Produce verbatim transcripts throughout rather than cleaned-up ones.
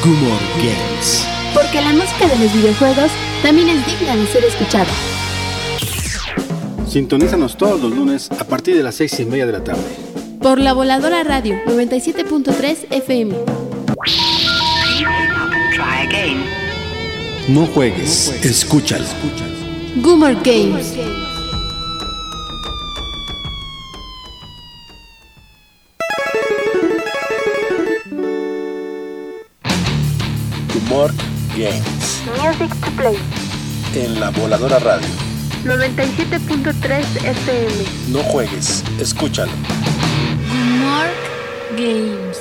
Gumor Games. Porque la música de los videojuegos también es digna de ser escuchada. Sintonízanos todos los lunes a partir de las seis y media de la tarde. Por La Voladora Radio noventa y siete punto tres F M. No juegues, escúchalo. Gumor Games. Gumor Games. Music to play. En La Voladora Radio noventa y siete punto tres F M. No juegues, escúchalo. Gumor Games.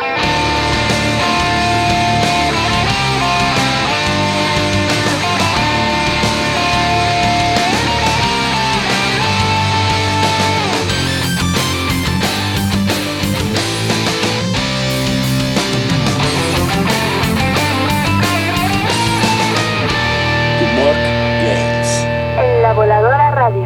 La Voladora Radio.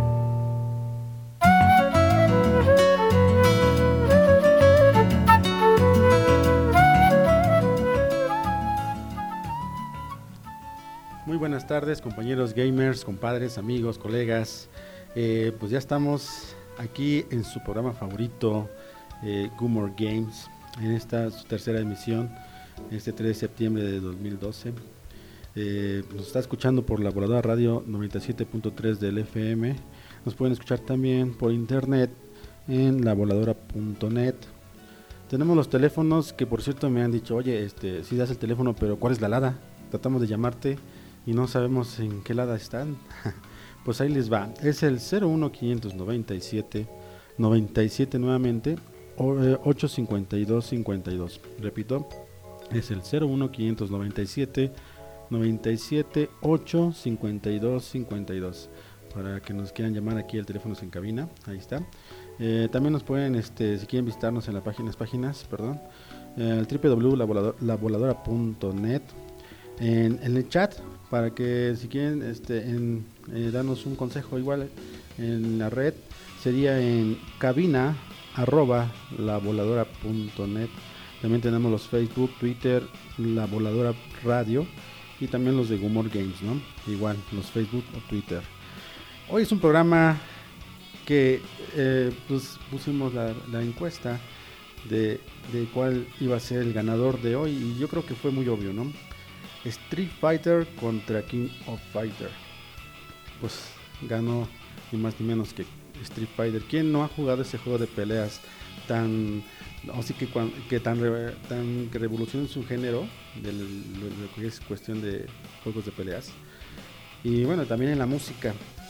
Muy buenas tardes, compañeros gamers, compadres, amigos, colegas. Eh, pues ya estamos aquí en su programa favorito, eh, Gumor Games, en esta su tercera emisión, este tres de septiembre de dos mil doce. Eh, nos está escuchando por La Voladora Radio noventa y siete punto tres del F M. Nos pueden escuchar también por internet en la voladora punto net. Tenemos los teléfonos que, por cierto, me han dicho, oye, este, sí das el teléfono, pero ¿cuál es la lada? Tratamos de llamarte y no sabemos en qué lada están. Pues ahí les va. Es el cero uno quinientos noventa y siete noventa y siete nuevamente ocho cincuenta y dos cincuenta y dos. Repito, es el cero uno quinientos noventa y siete noventa y siete ocho cincuenta y dos cincuenta y dos para que nos quieran llamar. Aquí el teléfono se en cabina, ahí está. Eh, también nos pueden, este, si quieren visitarnos en las páginas, páginas, perdón, eh, el doble u doble u doble u punto la voladora punto net, en, en el chat, para que si quieren, este, en, eh, darnos un consejo igual en la red, sería en cabina arroba la voladora punto net. También tenemos los Facebook, Twitter, La Voladora Radio, y también los de Gumor Games, ¿no? Igual, los Facebook o Twitter. Hoy es un programa que eh, pues pusimos la, la encuesta de, de cuál iba a ser el ganador de hoy, y yo creo que fue muy obvio, ¿no? Street Fighter contra King of Fighter. Pues ganó ni más ni menos que Street Fighter. ¿Quién no ha jugado ese juego de peleas tan... así que, que tan, re, tan que revoluciona su género de lo que es cuestión de juegos de peleas? Y bueno, también en la música,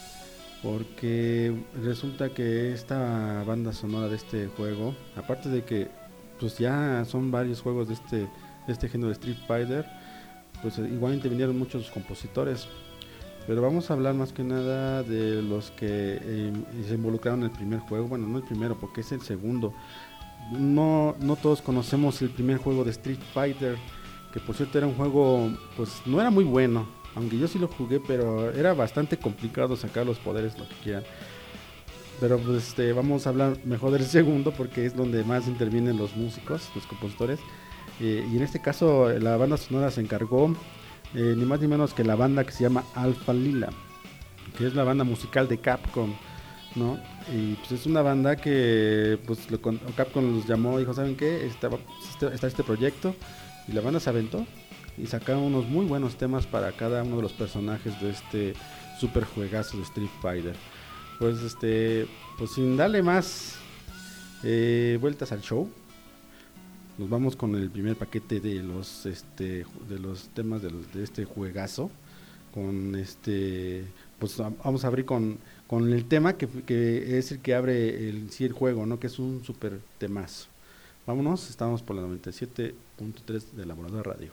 porque resulta que esta banda sonora de este juego, aparte de que pues ya son varios juegos de este, de este género de Street Fighter, pues igual intervinieron muchos compositores, pero vamos a hablar más que nada de los que eh, se involucraron en el primer juego. Bueno, no el primero, porque es el segundo. No, no todos conocemos el primer juego de Street Fighter, que por cierto era un juego, pues no era muy bueno, aunque yo sí lo jugué, pero era bastante complicado sacar los poderes, lo que quieran. Pero pues este, vamos a hablar mejor del segundo, porque es donde más intervienen los músicos, los compositores. Eh, y en este caso la banda sonora se encargó eh, ni más ni menos que la banda que se llama Alpha Lila, que es la banda musical de Capcom, ¿no? Y pues es una banda que pues lo, Capcom los llamó y dijo, ¿saben qué? Está, está este proyecto, y la banda se aventó y sacaron unos muy buenos temas para cada uno de los personajes de este super juegazo de Street Fighter. Pues este, pues sin darle más eh, vueltas al show, nos vamos con el primer paquete de los este de los temas de, los, de este juegazo. Con este, pues vamos a abrir con con el tema que, que es el que abre el, sí, el juego, ¿no? Que es un super temazo. Vámonos, estamos por la noventa y siete punto tres de La Voladora Radio.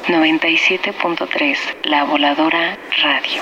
noventa y siete punto tres, La Voladora Radio.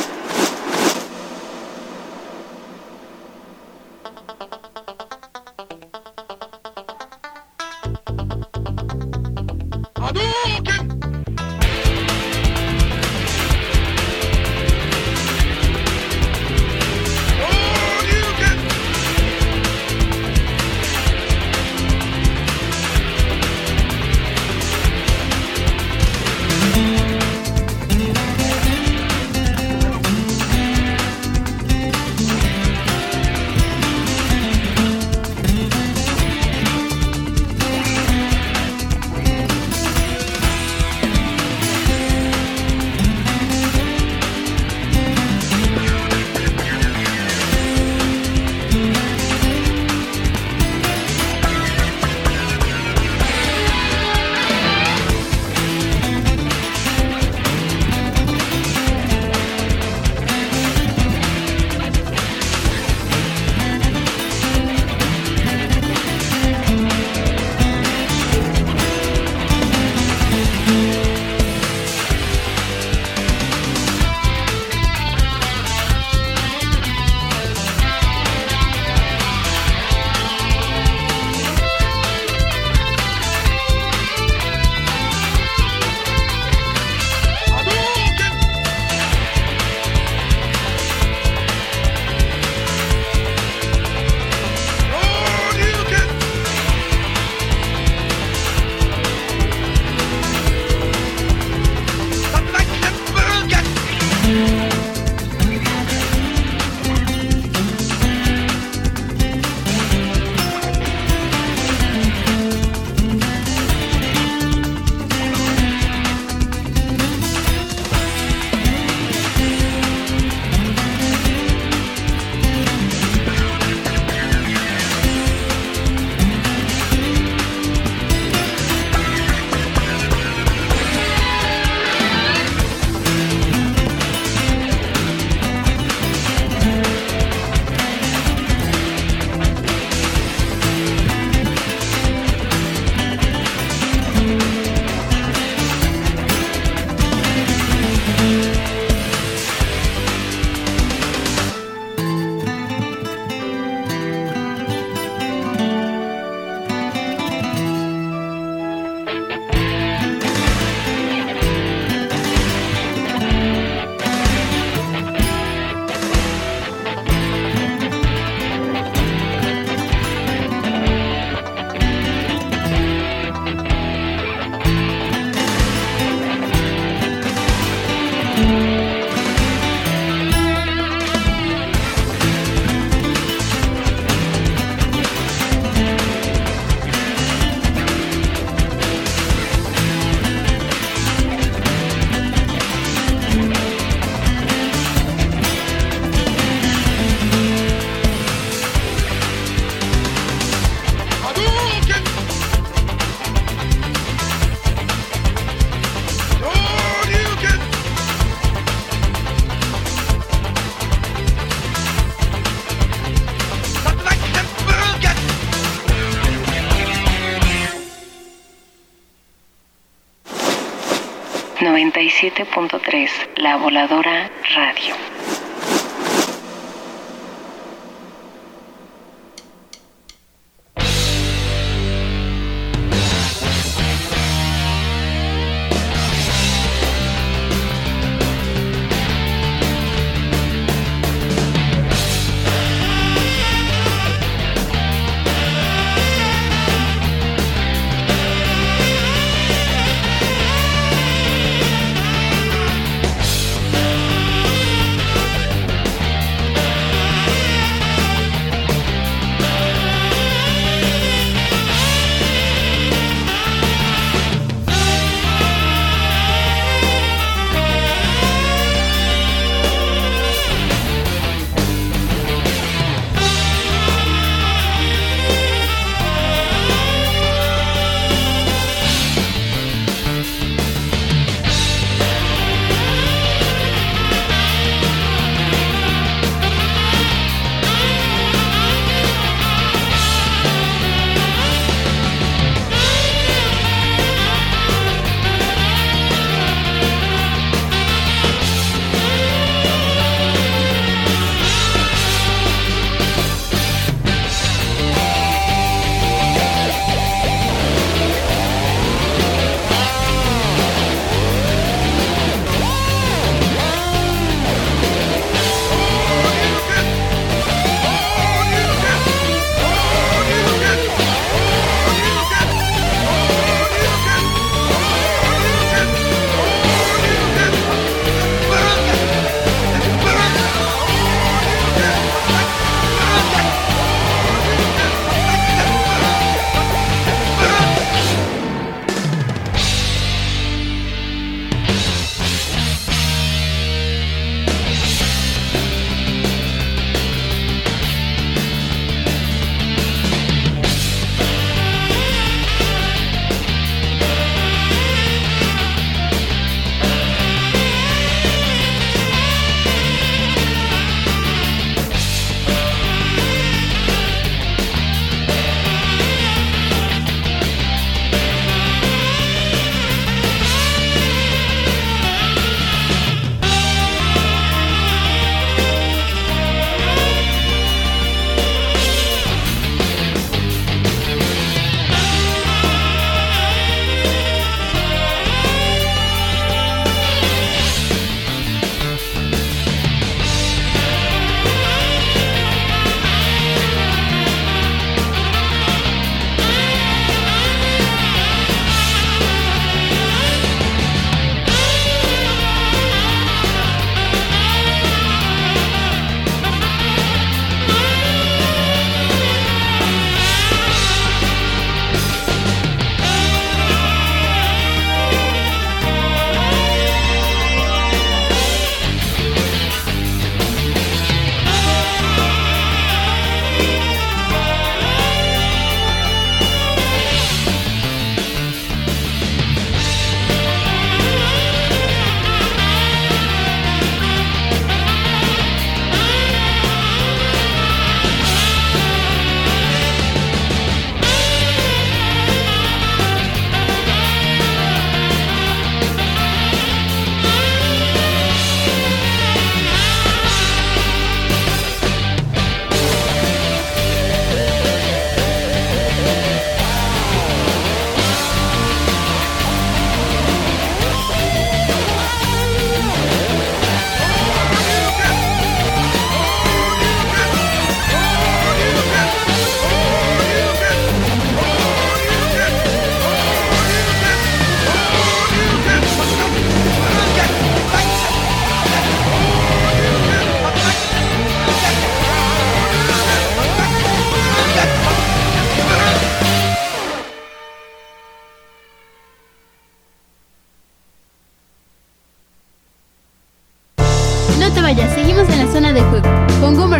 noventa y siete punto tres, La Voladora Radio.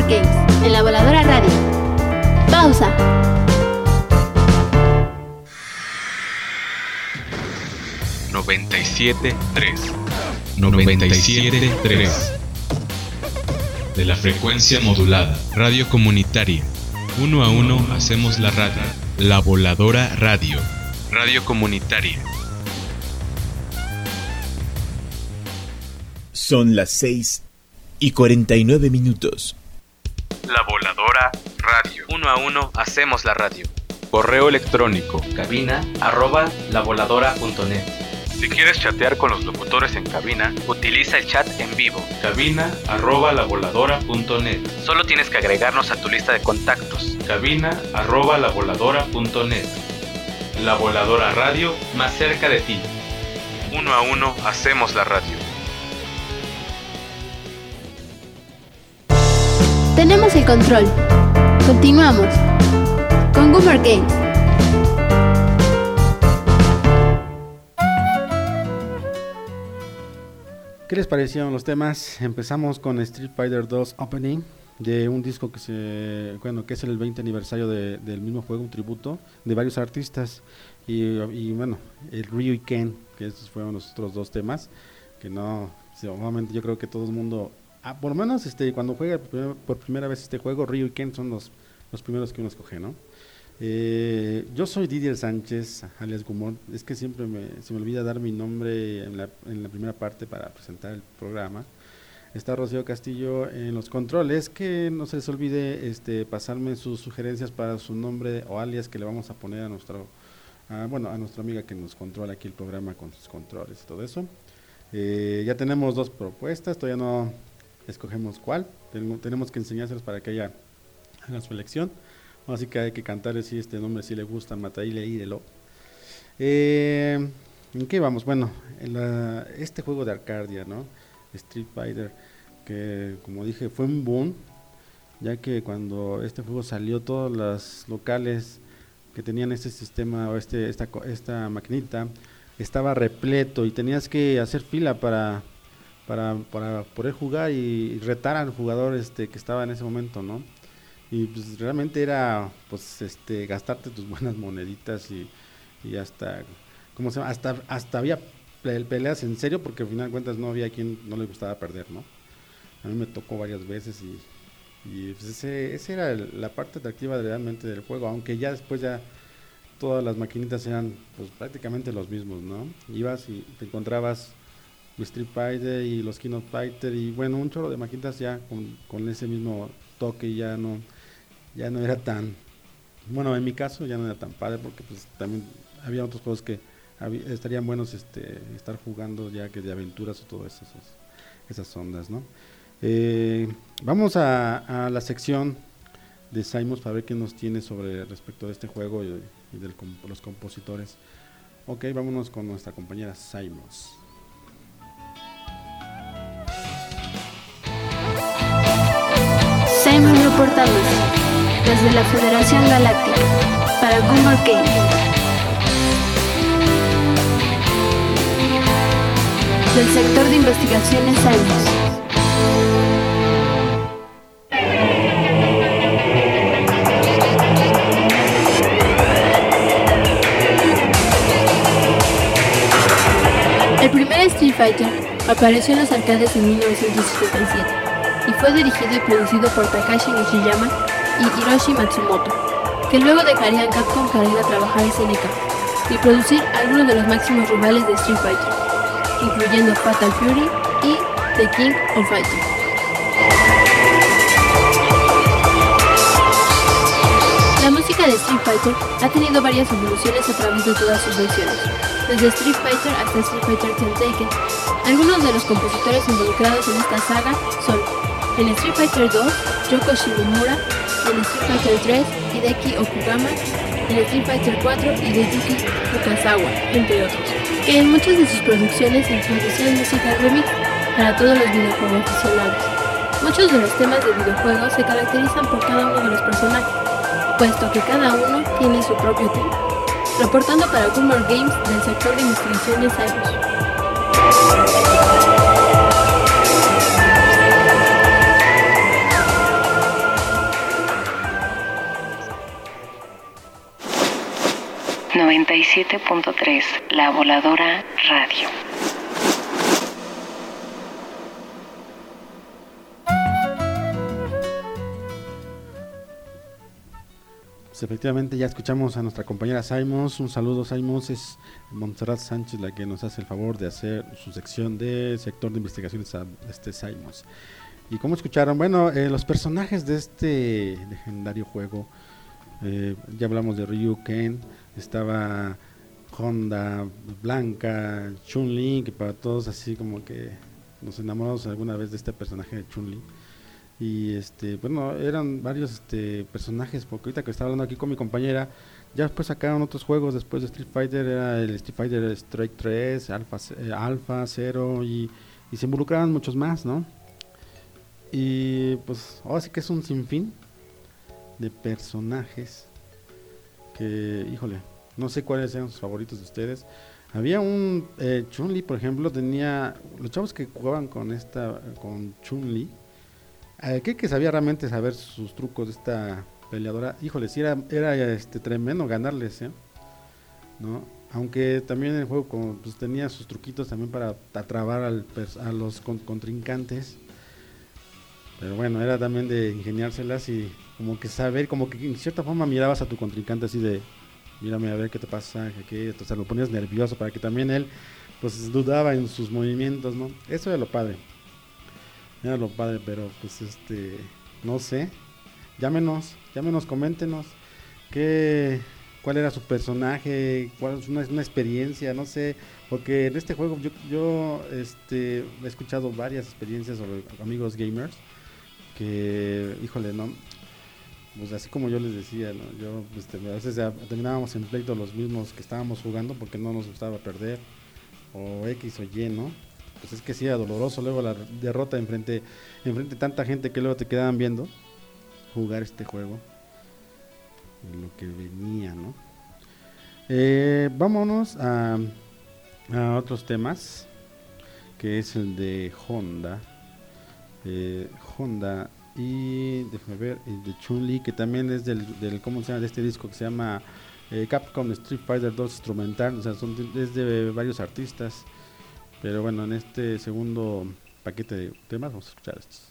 Games, en la Voladora Radio. Pausa. noventa y siete punto tres noventa y siete punto tres de la frecuencia modulada, radio comunitaria. Uno a uno hacemos la radio. La Voladora Radio, radio comunitaria. Son las seis y cuarenta y nueve minutos. La Voladora Radio. Uno a uno hacemos la radio. Correo electrónico cabina arroba lavoladora.net. Si quieres chatear con los locutores en cabina, utiliza el chat en vivo. Cabina arroba lavoladora.net. Solo tienes que agregarnos a tu lista de contactos. Cabina arroba lavoladora.net. La Voladora Radio, más cerca de ti. Uno a uno hacemos la radio. Tenemos el control. Continuamos con Goomer Games. ¿Qué les parecieron los temas? Empezamos con Street Fighter dos Opening, de un disco que se bueno que es el veinte aniversario de, del mismo juego, un tributo de varios artistas, y, y bueno, el Ryu y Ken, que estos fueron los otros dos temas que no, sí, obviamente yo creo que todo el mundo, ah, por lo menos este cuando juega por primera, por primera vez este juego, Ryu y Ken son los, los primeros que uno escoge, ¿no? Eh, yo soy Didier Sánchez, alias Gumor. Es que siempre me, se me olvida dar mi nombre en la, en la primera parte para presentar el programa. Está Rocío Castillo en los controles. Que no se les olvide este, pasarme sus sugerencias para su nombre o alias que le vamos a poner a nuestro, a, bueno, a nuestra amiga que nos controla aquí el programa con sus controles y todo eso. Eh, ya tenemos dos propuestas, todavía no escogemos cuál. Ten, tenemos que enseñárselas para que ella haga su elección. Así que hay que cantarle si este nombre si le gusta, Mataile Irelo. Eh, ¿En qué vamos? Bueno, en la, este juego de Arcadia, ¿no? Street Fighter, que como dije fue un boom, ya que cuando este juego salió, todos los locales que tenían este sistema o este esta esta maquinita estaba repleto y tenías que hacer fila para para para poder jugar y retar al jugador este que estaba en ese momento, ¿no? Y pues realmente era pues este gastarte tus buenas moneditas y, y hasta ¿cómo se llama? hasta hasta había peleas en serio, porque al final de cuentas no había quien no le gustaba perder, ¿no? A mí me tocó varias veces y, y pues ese esa era el, la parte atractiva realmente del juego, aunque ya después ya todas las maquinitas eran pues prácticamente los mismos, ¿no? Ibas y te encontrabas Street Fighter y los King of Fighter y bueno, un chorro de maquinitas ya con, con ese mismo toque, ya no ya no era tan, bueno, en mi caso ya no era tan padre, porque pues también había otros juegos que había, estarían buenos este estar jugando ya que de aventuras o todas esas, esas ondas, ¿no? Eh, vamos a, a la sección de Saimos para ver qué nos tiene sobre respecto de este juego y, y de los compositores. Ok, vámonos con nuestra compañera Saimos. Saimos reportándose desde la Federación Galáctica para Goomer Games. Del sector de investigaciones Saimos. El primer Street Fighter apareció en los arcades en mil novecientos setenta y siete y fue dirigido y producido por Takashi Nishiyama y Hiroshi Matsumoto, que luego dejarían Capcom para ir a trabajar en S N K y producir algunos de los máximos rivales de Street Fighter, incluyendo Fatal Fury y The King of Fighters. La música de Street Fighter ha tenido varias evoluciones a través de todas sus versiones, desde Street Fighter hasta Street Fighter X Taken. Algunos de los compositores involucrados en esta saga son: en Street Fighter dos, Yoko Shimomura; en Street Fighter tres, Hideki Okugama; en Street Fighter cuatro, Hideyuki Fukasawa, entre otros, que en muchas de sus producciones introducían música remix para todos los videojuegos aficionados. Muchos de los temas de videojuegos se caracterizan por cada uno de los personajes, puesto que cada uno tiene su propio tema. Reportando para Goomer Games del sector de investigaciones Saimos. noventa y siete punto tres, La Voladora Radio. Pues efectivamente ya escuchamos a nuestra compañera Simons. Un saludo, Simons. Es Montserrat Sánchez la que nos hace el favor de hacer su sección de sector de investigaciones a este Simons. Y como escucharon, bueno, eh, los personajes de este legendario juego, eh, ya hablamos de Ryu, Ken, estaba Honda, Blanca, Chun-Li, que para todos así como que nos enamoramos alguna vez de este personaje de Chun-Li. Y este, bueno, eran varios este, personajes, porque ahorita que estaba hablando aquí con mi compañera, ya después sacaron otros juegos después de Street Fighter, era el Street Fighter Strike tres, Alpha, eh, Alpha, Zero, y, y se involucraban muchos más, ¿no? Y pues ahora sí que es un sinfín de personajes que, híjole, no sé cuáles eran sus favoritos de ustedes. Había un eh, Chun-Li, por ejemplo, tenía los chavos que jugaban con esta, con Chun-Li. Aquel que sabía realmente saber sus trucos de esta peleadora, híjole, sí era, era este, tremendo ganarles, ¿eh? ¿No? Aunque también el juego como, pues, tenía sus truquitos también para atrabar al, a los con, contrincantes. Pero bueno, era también de ingeniárselas y como que saber, como que en cierta forma mirabas a tu contrincante así de, mírame a ver qué te pasa, que o sea, lo ponías nervioso para que también él pues dudaba en sus movimientos, ¿no? Eso era lo padre. Era lo padre, pero pues este, no sé, llámenos, llámenos, coméntenos qué, cuál era su personaje, cuál es una, una experiencia, no sé, porque en este juego yo, yo este, he escuchado varias experiencias sobre amigos gamers que, híjole, no, pues así como yo les decía, ¿no? Yo este, a veces ya terminábamos en pleito los mismos que estábamos jugando porque no nos gustaba perder, o X o Y, ¿no? Pues es que sí era doloroso luego la derrota enfrente enfrente de tanta gente que luego te quedaban viendo jugar este juego y lo que venía, ¿no? Eh, vámonos a, a otros temas, que es el de Honda, eh, Honda y déjame ver, el de Chun-Li, que también es del, del ¿cómo se llama? De este disco que se llama eh, Capcom Street Fighter dos Instrumental, o sea, son de, es de varios artistas. Pero bueno, en este segundo paquete de temas vamos a escuchar estos.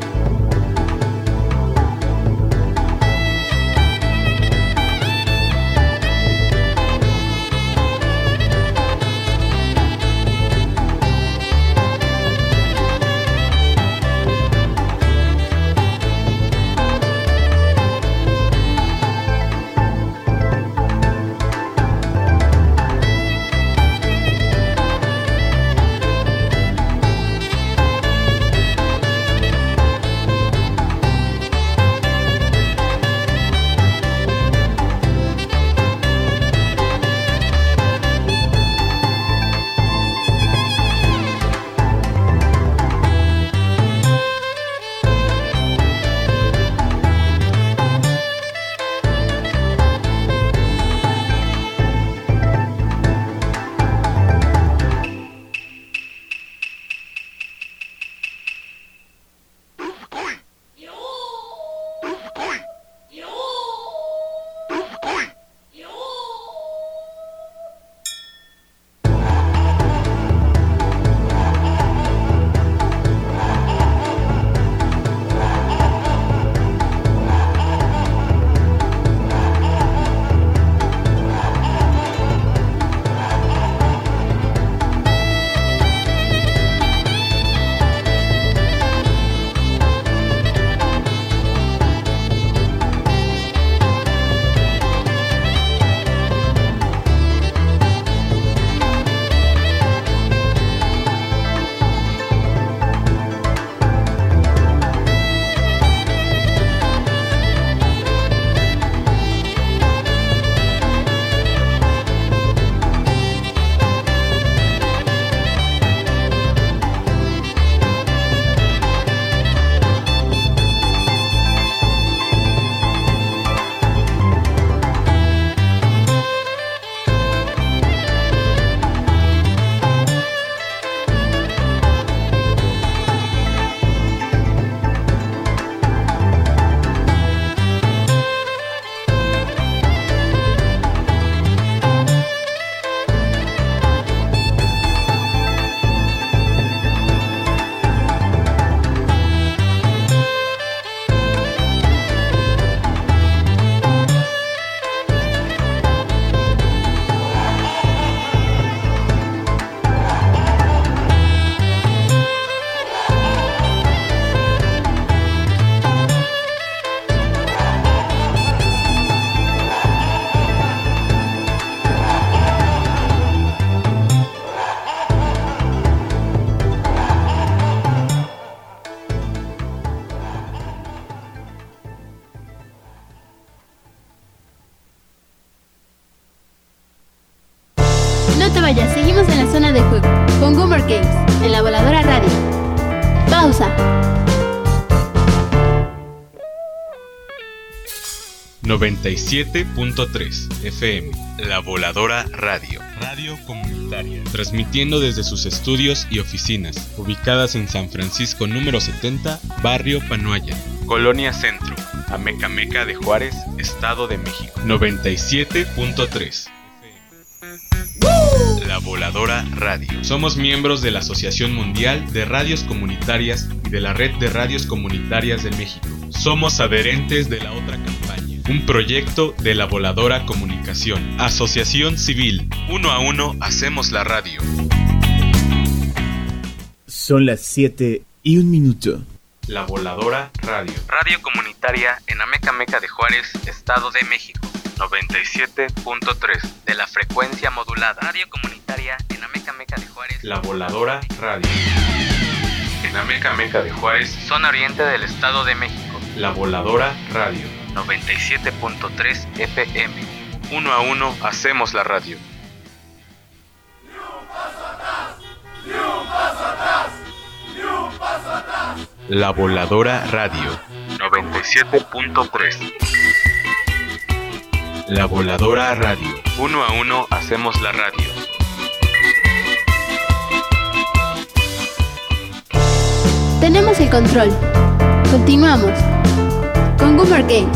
We'll be right back. Goomer Games, en la Voladora Radio. Pausa. noventa y siete punto tres F M, La Voladora Radio. Radio comunitaria. Transmitiendo desde sus estudios y oficinas, ubicadas en San Francisco número setenta, Barrio Panoaya, Colonia Centro, Amecameca de Juárez, Estado de México. noventa y siete punto tres La Voladora Radio. Somos miembros de la Asociación Mundial de Radios Comunitarias y de la Red de Radios Comunitarias de México. Somos adherentes de la otra campaña, un proyecto de La Voladora Comunicación. Asociación Civil. Uno a uno hacemos la radio. Son las siete y un minuto. La Voladora Radio. Radio comunitaria en Amecameca de Juárez, Estado de México. noventa y siete punto tres de la frecuencia modulada. Radio comunitaria en Amecameca de Juárez. La Voladora Radio. En Amecameca de Juárez, zona oriente del Estado de México. La Voladora Radio. noventa y siete punto tres F M. Uno a uno hacemos la radio. Ni un paso atrás, ni un paso atrás, ni un paso atrás. La Voladora Radio. noventa y siete punto tres. La Voladora Radio. Uno a uno hacemos la radio. Tenemos el control. Continuamos con Goomer Games.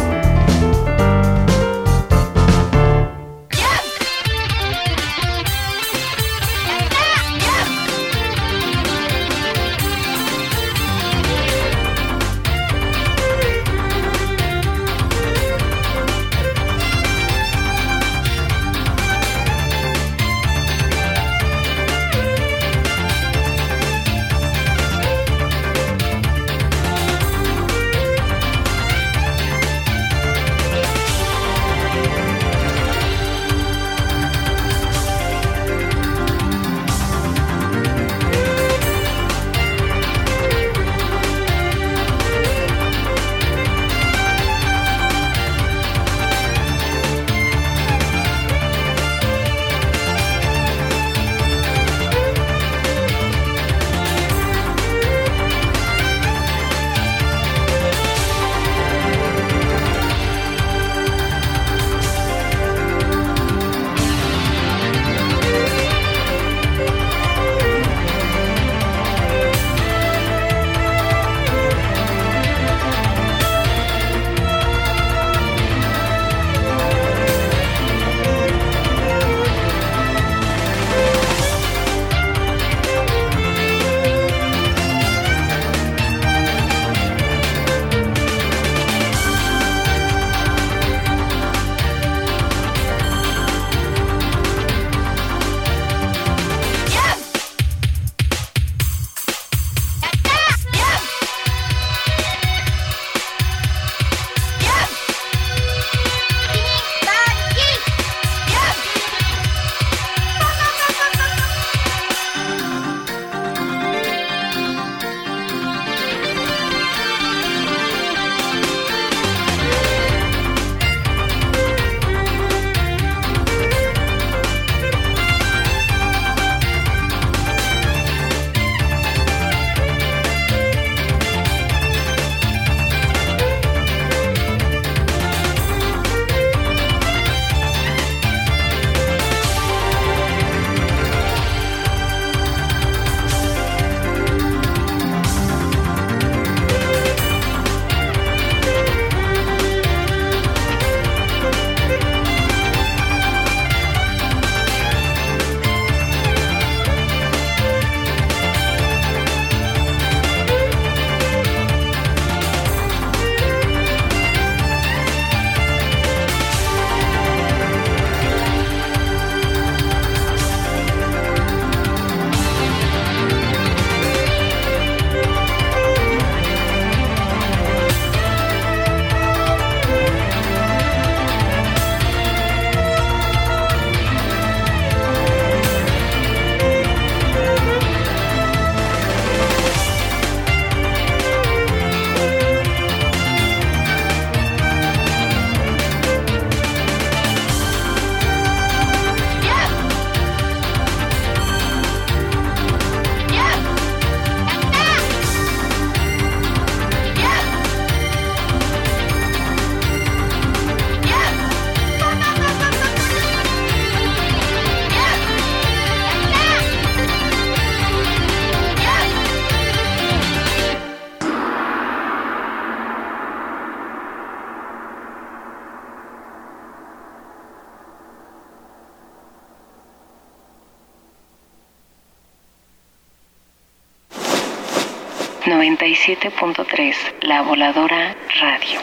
noventa y siete punto tres La Voladora Radio.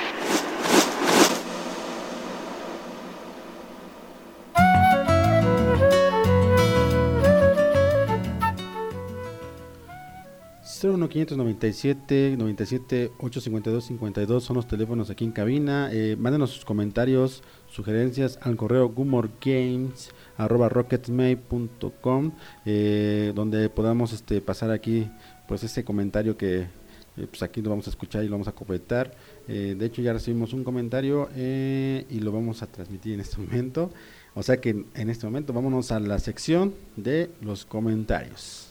cero uno quinientos noventa y siete noventa y siete ochocientos cincuenta y dos cincuenta y dos son los teléfonos aquí en cabina. Eh, mándenos sus comentarios, sugerencias al correo gumorgames arroba rocketmail punto com, eh, donde podamos este pasar aquí pues ese comentario que eh, pues aquí lo vamos a escuchar y lo vamos a completar. Eh, de hecho ya recibimos un comentario eh, y lo vamos a transmitir en este momento. O sea que en este momento vámonos a la sección de los comentarios.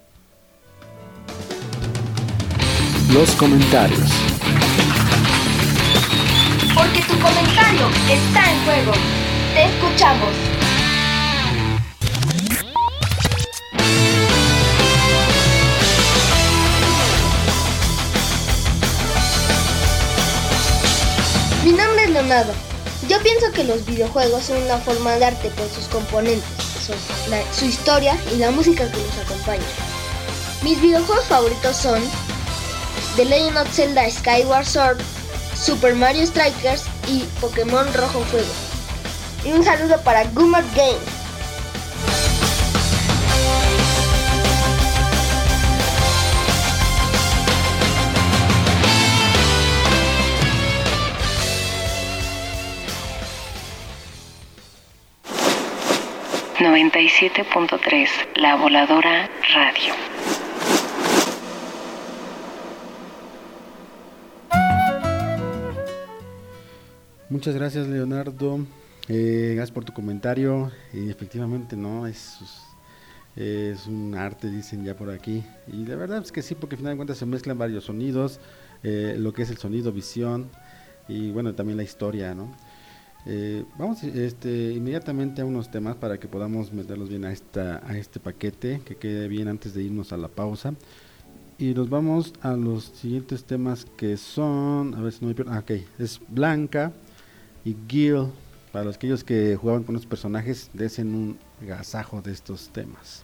Los comentarios. Porque tu comentario está en juego. Te escuchamos. Mi nombre es Leonardo. Yo pienso que los videojuegos son una forma de arte por sus componentes, son la, su historia y la música que los acompaña. Mis videojuegos favoritos son The Legend of Zelda Skyward Sword, Super Mario Strikers y Pokémon Rojo Fuego. Y un saludo para Gummer Games. noventa y siete punto tres La Voladora Radio. Muchas gracias, Leonardo, eh, gracias por tu comentario. Y efectivamente no es, es un arte, dicen ya por aquí, y la verdad es que sí, porque al final de cuentas se mezclan varios sonidos, eh, lo que es el sonido, visión y bueno, también la historia, ¿no? Eh, vamos este, inmediatamente a unos temas para que podamos meterlos bien a, esta, a este paquete, que quede bien antes de irnos a la pausa. Y nos vamos a los siguientes temas, que son, a ver si no me pierdo, ah, ok, es Blanca y Gil. Para los aquellos que jugaban con los personajes, desen un agasajo de estos temas.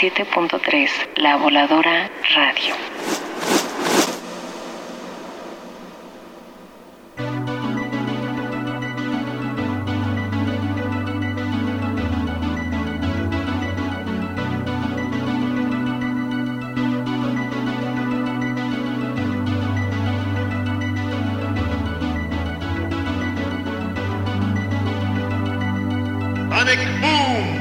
siete punto tres, La Voladora Radio. Sonic Boom!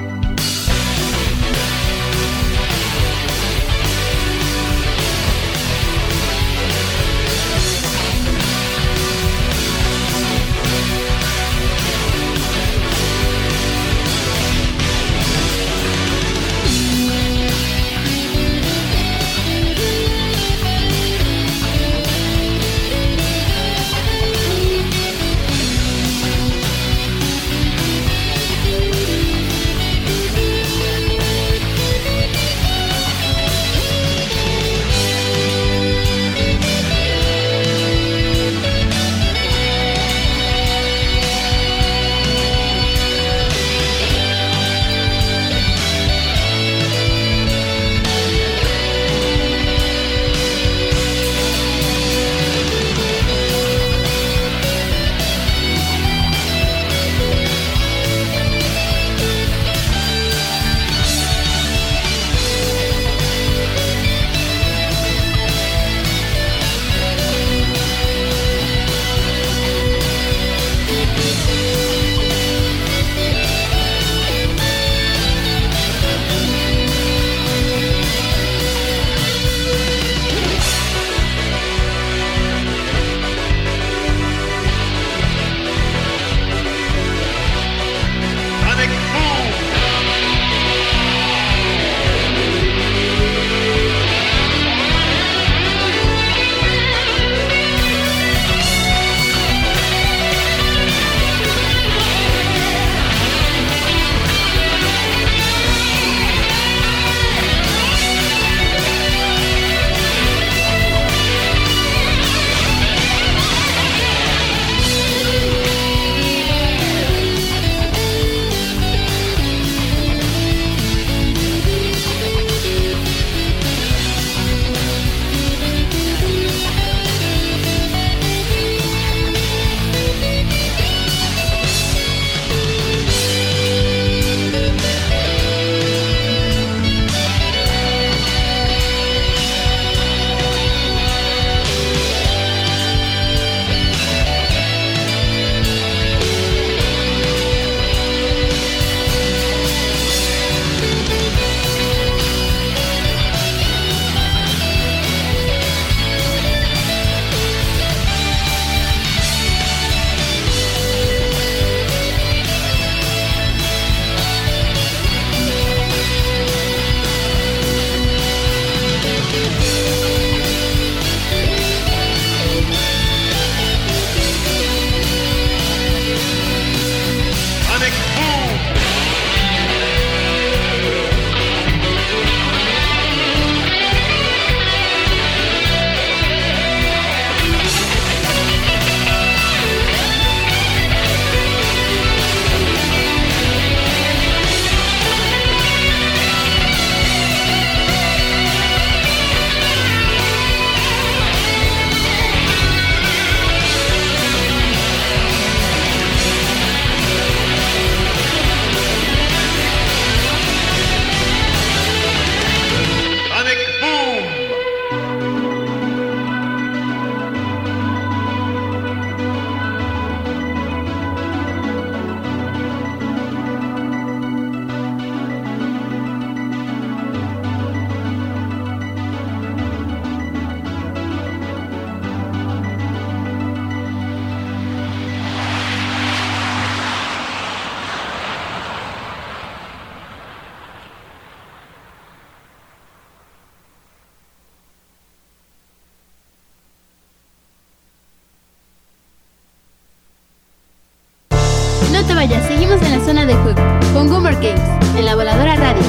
No te vayas, seguimos en la zona de juego con Goomer Games, en La Voladora Radio.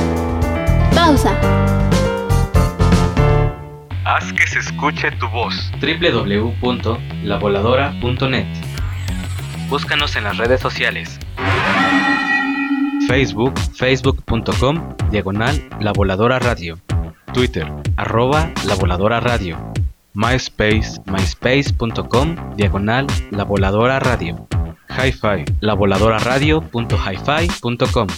Pausa. Haz que se escuche tu voz. doble u doble u doble u punto la voladora punto net. Búscanos en las redes sociales. Facebook, facebook.com, diagonal La Voladora Radio. Twitter, arroba La Voladora Radio. MySpace, myspace.com, diagonal La Voladora Radio. Hi-Fi, lavolatoradio.hifi.com.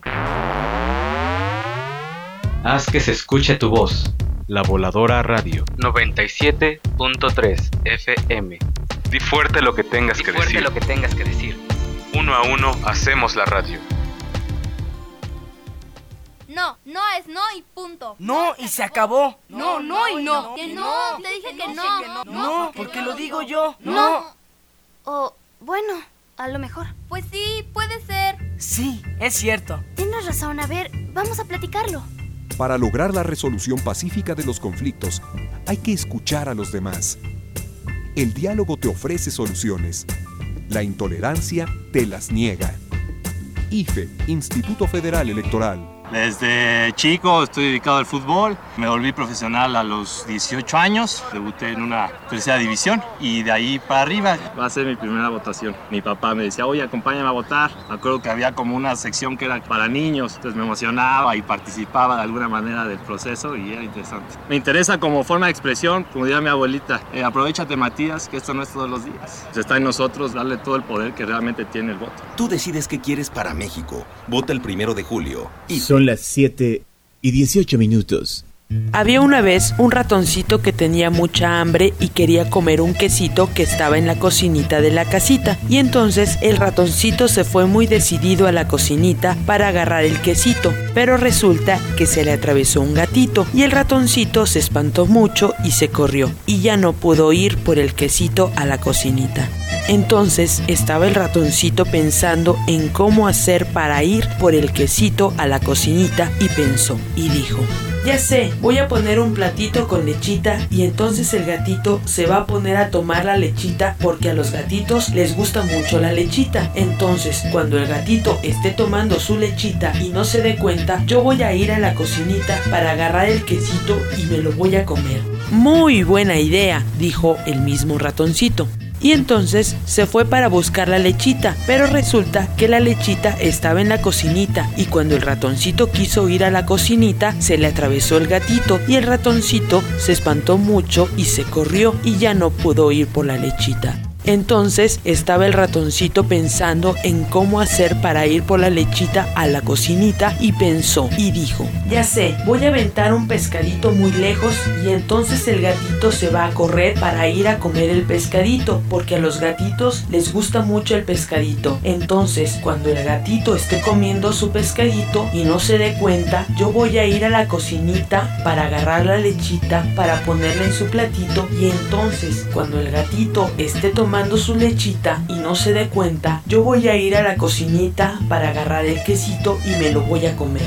Haz que se escuche tu voz. La Voladora Radio noventa y siete punto tres F M. Di fuerte lo que tengas Di que fuerte decir. lo que tengas que decir. Uno a uno hacemos la radio. No, no es no y punto. No, y se acabó. No, no y no. Que no, te dije que no. No, porque lo digo yo. No. O, bueno, a lo mejor. Pues sí, puede ser. Sí, es cierto. Tienes razón, a ver, vamos a platicarlo. Para lograr la resolución pacífica de los conflictos, hay que escuchar a los demás. El diálogo te ofrece soluciones. La intolerancia te las niega. I F E, Instituto Federal Electoral. Desde chico estoy dedicado al fútbol, me volví profesional a los dieciocho años, debuté en una tercera división y de ahí para arriba va a ser mi primera votación. Mi papá me decía, oye, acompáñame a votar. Me acuerdo que había como una sección que era para niños, entonces me emocionaba y participaba de alguna manera del proceso y era interesante. Me interesa como forma de expresión, como diría mi abuelita, eh, aprovechate Matías, que esto no es todos los días. Pues está en nosotros darle todo el poder que realmente tiene el voto. Tú decides qué quieres para México. Vota el primero de julio. Y Son las siete y dieciocho minutos. Había una vez un ratoncito que tenía mucha hambre y quería comer un quesito que estaba en la cocinita de la casita. Y entonces el ratoncito se fue muy decidido a la cocinita para agarrar el quesito. Pero resulta que se le atravesó un gatito y el ratoncito se espantó mucho y se corrió. Y ya no pudo ir por el quesito a la cocinita. Entonces estaba el ratoncito pensando en cómo hacer para ir por el quesito a la cocinita y pensó y dijo: ya sé, voy a poner un platito con lechita y entonces el gatito se va a poner a tomar la lechita porque a los gatitos les gusta mucho la lechita. Entonces, cuando el gatito esté tomando su lechita y no se dé cuenta, yo voy a ir a la cocinita para agarrar el quesito y me lo voy a comer. Muy buena idea, dijo el mismo ratoncito. Y entonces se fue para buscar la lechita, pero resulta que la lechita estaba en la cocinita y cuando el ratoncito quiso ir a la cocinita se le atravesó el gatito y el ratoncito se espantó mucho y se corrió y ya no pudo ir por la lechita. Entonces estaba el ratoncito pensando en cómo hacer para ir por la lechita a la cocinita y pensó y dijo: ya sé, voy a aventar un pescadito muy lejos y entonces el gatito se va a correr para ir a comer el pescadito porque a los gatitos les gusta mucho el pescadito. Entonces cuando el gatito esté comiendo su pescadito y no se dé cuenta, yo voy a ir a la cocinita para agarrar la lechita para ponerla en su platito y entonces cuando el gatito esté tomando tomando su lechita y no se dé cuenta, yo voy a ir a la cocinita para agarrar el quesito y me lo voy a comer.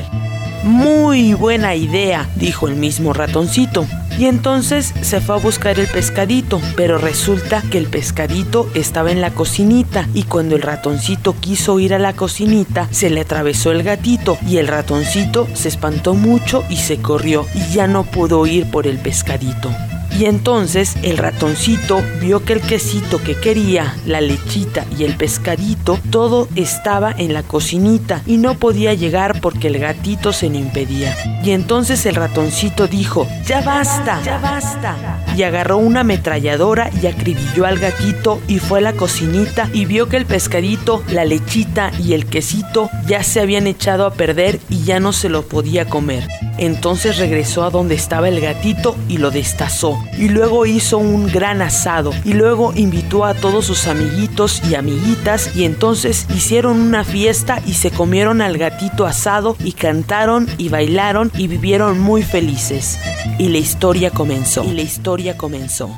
Muy buena idea, dijo el mismo ratoncito. Y entonces se fue a buscar el pescadito, pero resulta que el pescadito estaba en la cocinita y cuando el ratoncito quiso ir a la cocinita, se le atravesó el gatito y el ratoncito se espantó mucho y se corrió y ya no pudo ir por el pescadito. Y entonces el ratoncito vio que el quesito que quería, la lechita y el pescadito, todo estaba en la cocinita y no podía llegar porque el gatito se lo impedía. Y entonces el ratoncito dijo: ya basta, ya basta. Y agarró una ametralladora y acribilló al gatito y fue a la cocinita y vio que el pescadito, la lechita y el quesito ya se habían echado a perder y ya no se lo podía comer. Entonces regresó a donde estaba el gatito y lo destazó. Y luego hizo un gran asado y luego invitó a todos sus amiguitos y amiguitas y entonces hicieron una fiesta y se comieron al gatito asado y cantaron y bailaron y vivieron muy felices. Y la historia comenzó. Y la historia comenzó.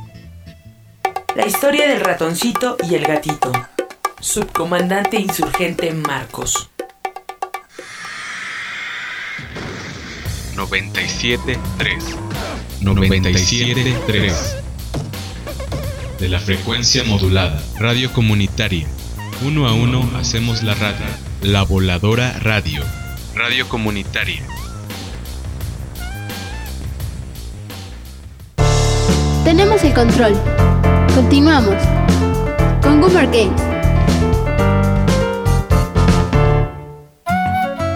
La historia del ratoncito y el gatito. Subcomandante insurgente Marcos. noventa y siete punto tres noventa y siete punto tres de la frecuencia modulada, radio comunitaria. Uno a uno hacemos la radio. La Voladora Radio, radio comunitaria. Tenemos el control. Continuamos con Goomer Games.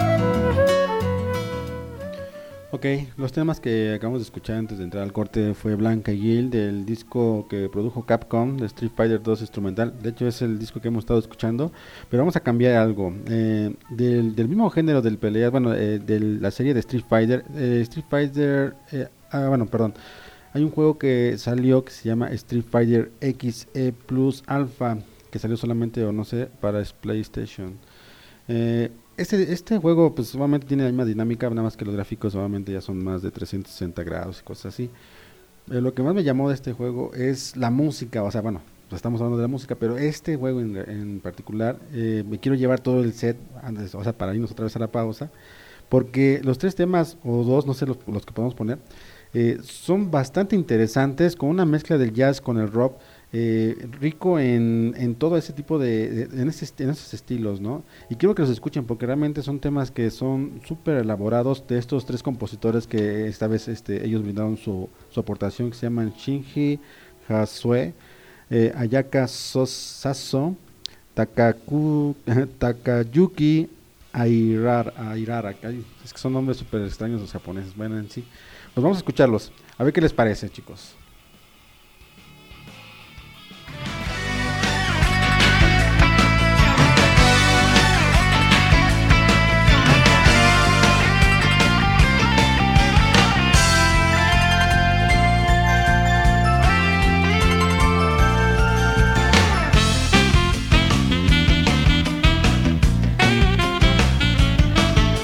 Ok, los temas que acabamos de escuchar antes de entrar al corte fue Blanca y Gil del disco que produjo Capcom de Street Fighter dos instrumental. De hecho es el disco que hemos estado escuchando, pero vamos a cambiar algo. Eh, del, del mismo género del peleas, bueno, eh, de la serie de Street Fighter, eh, Street Fighter, eh, ah, bueno, perdón. Hay un juego que salió que se llama Street Fighter X E Plus Alpha, que salió solamente, o no sé, para PlayStation. Eh, este, este juego pues obviamente tiene la misma dinámica, nada más que los gráficos obviamente ya son más de trescientos sesenta grados y cosas así. Eh, lo que más me llamó de este juego es la música, o sea, bueno, pues estamos hablando de la música, pero este juego en, en particular, eh, me quiero llevar todo el set, antes, o sea, para irnos otra vez a la pausa, porque los tres temas, o dos, no sé, los, los que podemos poner, Eh, son bastante interesantes, con una mezcla del jazz con el rock, eh, rico en, en todo ese tipo de, de en, ese, en esos estilos, ¿no? Y quiero que los escuchen porque realmente son temas que son súper elaborados de estos tres compositores que esta vez este, ellos brindaron su, su aportación, que se llaman Shinji Hasue, eh, Ayaka Saso, Takaku, Takayuki Airara, Airara, es que son nombres súper extraños los japoneses, bueno, en sí. Pues vamos a escucharlos, a ver qué les parece, chicos.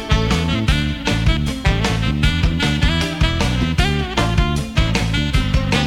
We'll be right back.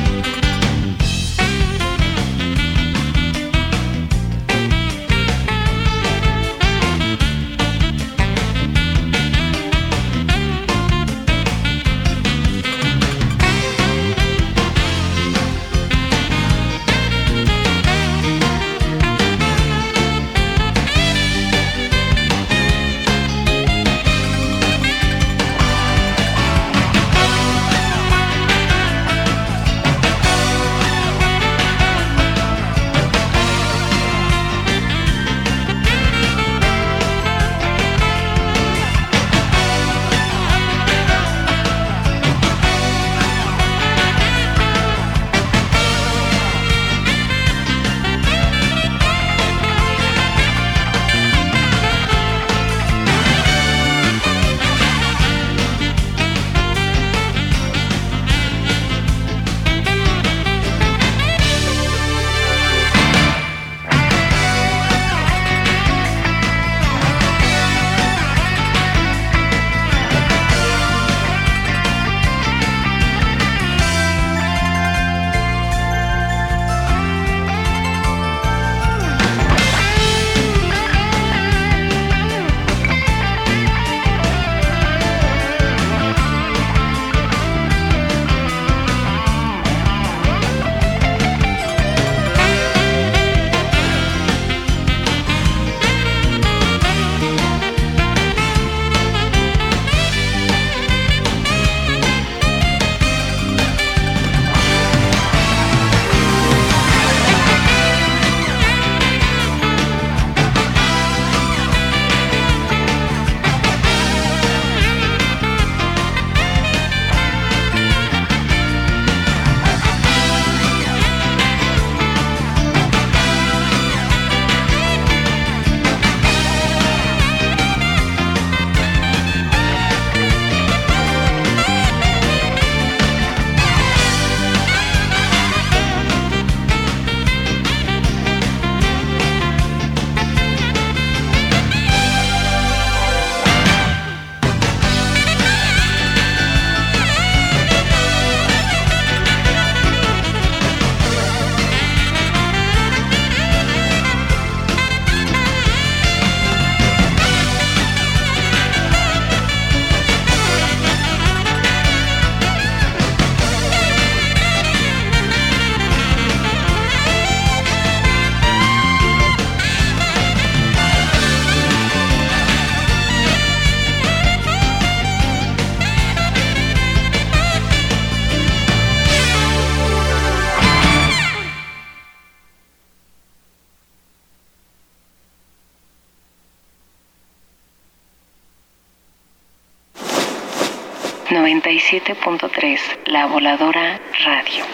noventa y siete punto tres, La Voladora Radio.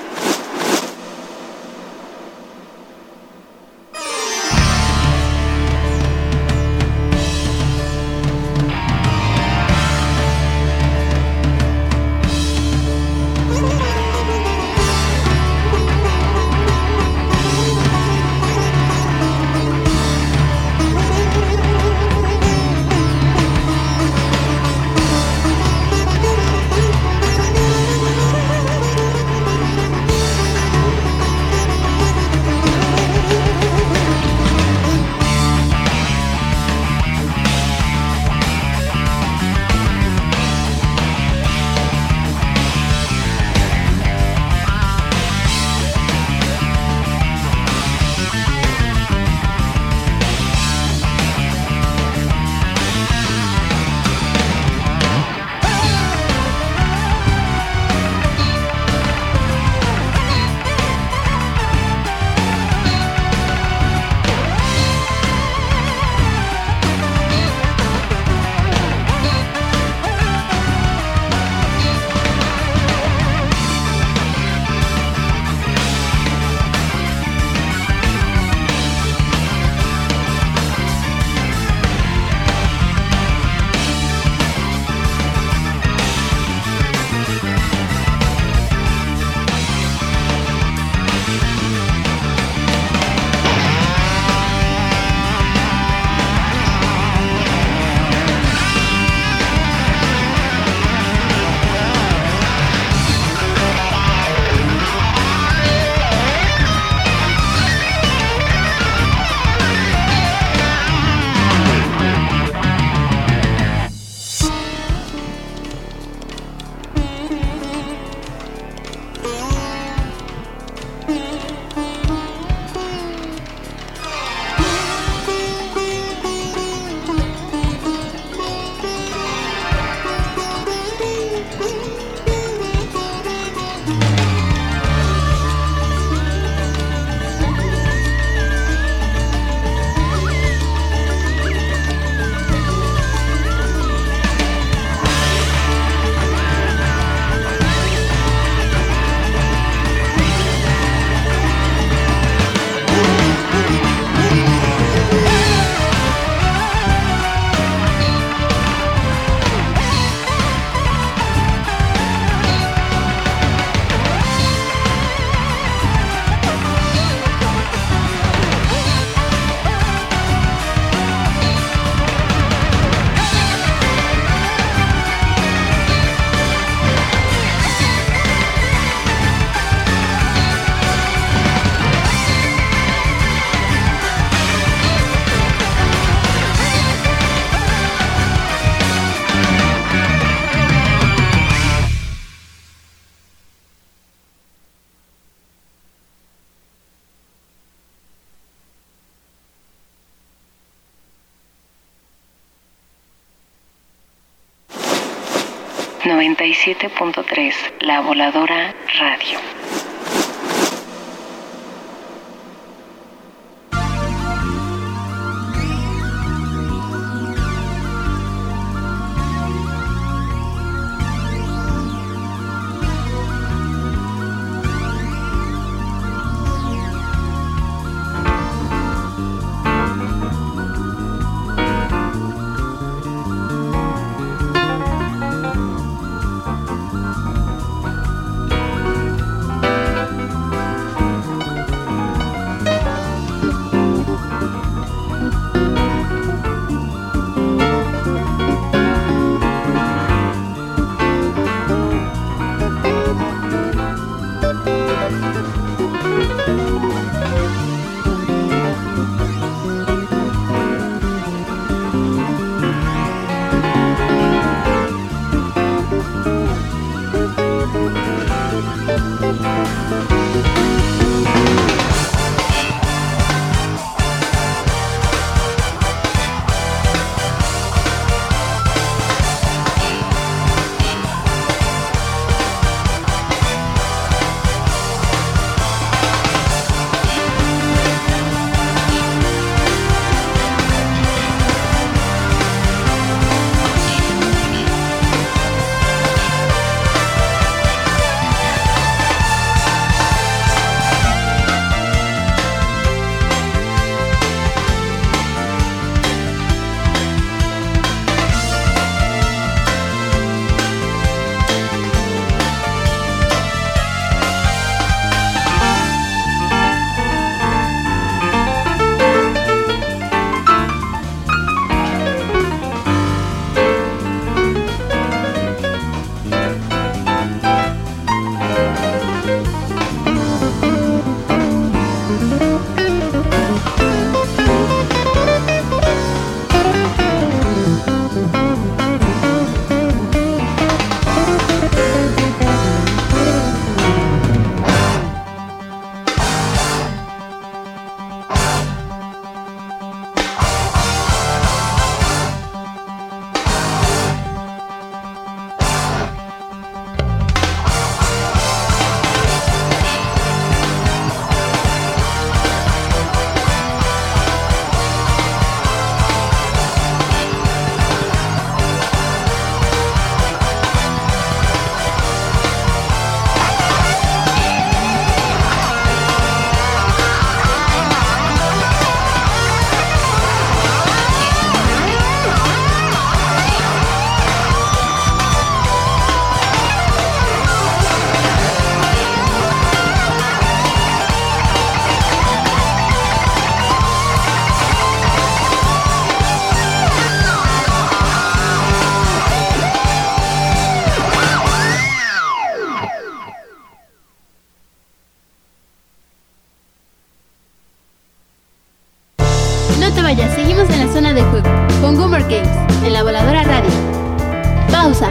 noventa y siete punto tres, La Voladora Radio. No te vayas, seguimos en la zona de juego con Goomer Games, en la Voladora Radio. Pausa.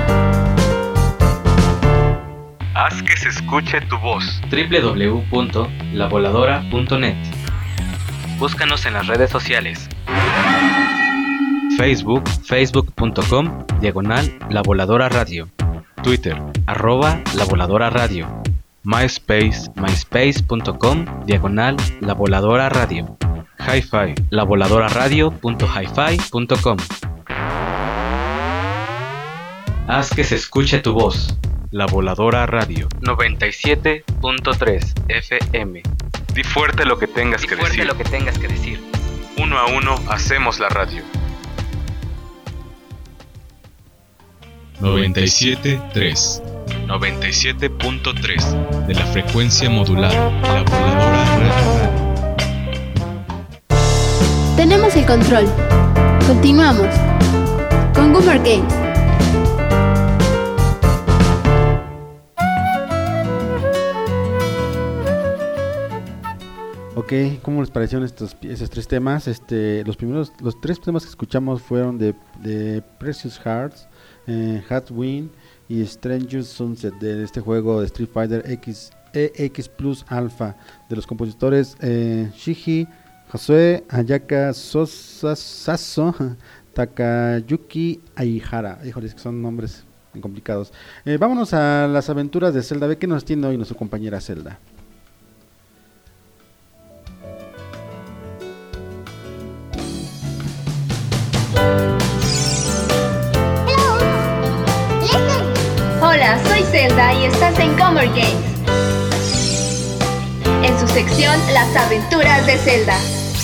Haz que se escuche tu voz. doble u doble u doble u punto la voladora punto net. Búscanos en las redes sociales. Facebook, facebook punto com, diagonal La Voladora Radio. Twitter, arroba La Voladora Radio. MySpace, myspace punto com, diagonal La Voladora Radio. Hi-Fi, la voladora radio punto hi-fi punto com. Haz que se escuche tu voz. La Voladora Radio noventa y siete punto tres F M. Di fuerte lo que tengas Di que fuerte decir. lo que tengas que decir. Uno a uno hacemos la radio. noventa y siete punto tres. noventa y siete punto tres de la frecuencia modulada. La Voladora Radio. Tenemos el control. Continuamos con Goomer Games. Ok, ¿cómo les parecieron estos esos tres temas? Este, los primeros, los tres temas que escuchamos fueron de, de Precious Hearts, eh, Hatwin y Stranger's Sunset, de este juego de Street Fighter X, E X Plus Alpha, de los compositores eh, Shiji Hasue, Ayaka Saso, Takayuki Aihara. Híjoles, que son nombres complicados. Eh, vámonos a las aventuras de Zelda. Ve qué nos tiene hoy nuestra compañera Zelda. Hola, soy Zelda y estás en Goomer Games. En su sección Las aventuras de Zelda.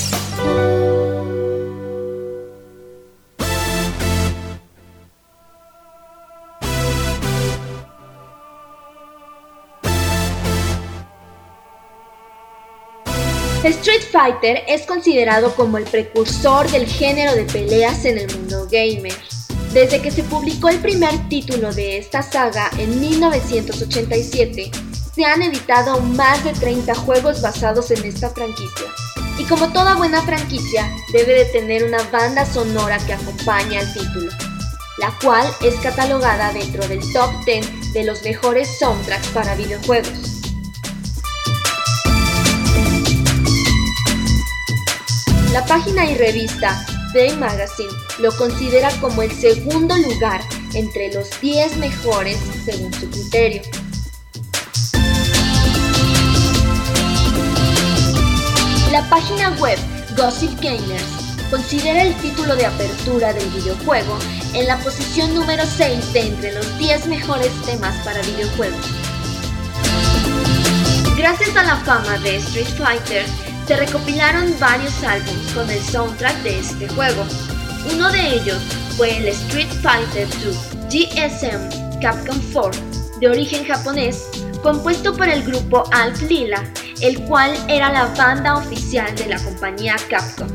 Street Fighter es considerado como el precursor del género de peleas en el mundo gamer. Desde que se publicó el primer título de esta saga en mil novecientos ochenta y siete, se han editado más de treinta juegos basados en esta franquicia. Y como toda buena franquicia, debe de tener una banda sonora que acompañe al título, la cual es catalogada dentro del top diez de los mejores soundtracks para videojuegos. La página y revista Game Magazine lo considera como el segundo lugar entre los diez mejores según su criterio. La página web Gossip Gamers considera el título de apertura del videojuego en la posición número seis de entre los diez mejores temas para videojuegos. Gracias a la fama de Street Fighter, se recopilaron varios álbumes con el soundtrack de este juego. Uno de ellos fue el Street Fighter dos G S M Capcom cuatro, de origen japonés, compuesto por el grupo Alf Lila, el cual era la banda oficial de la compañía Capcom.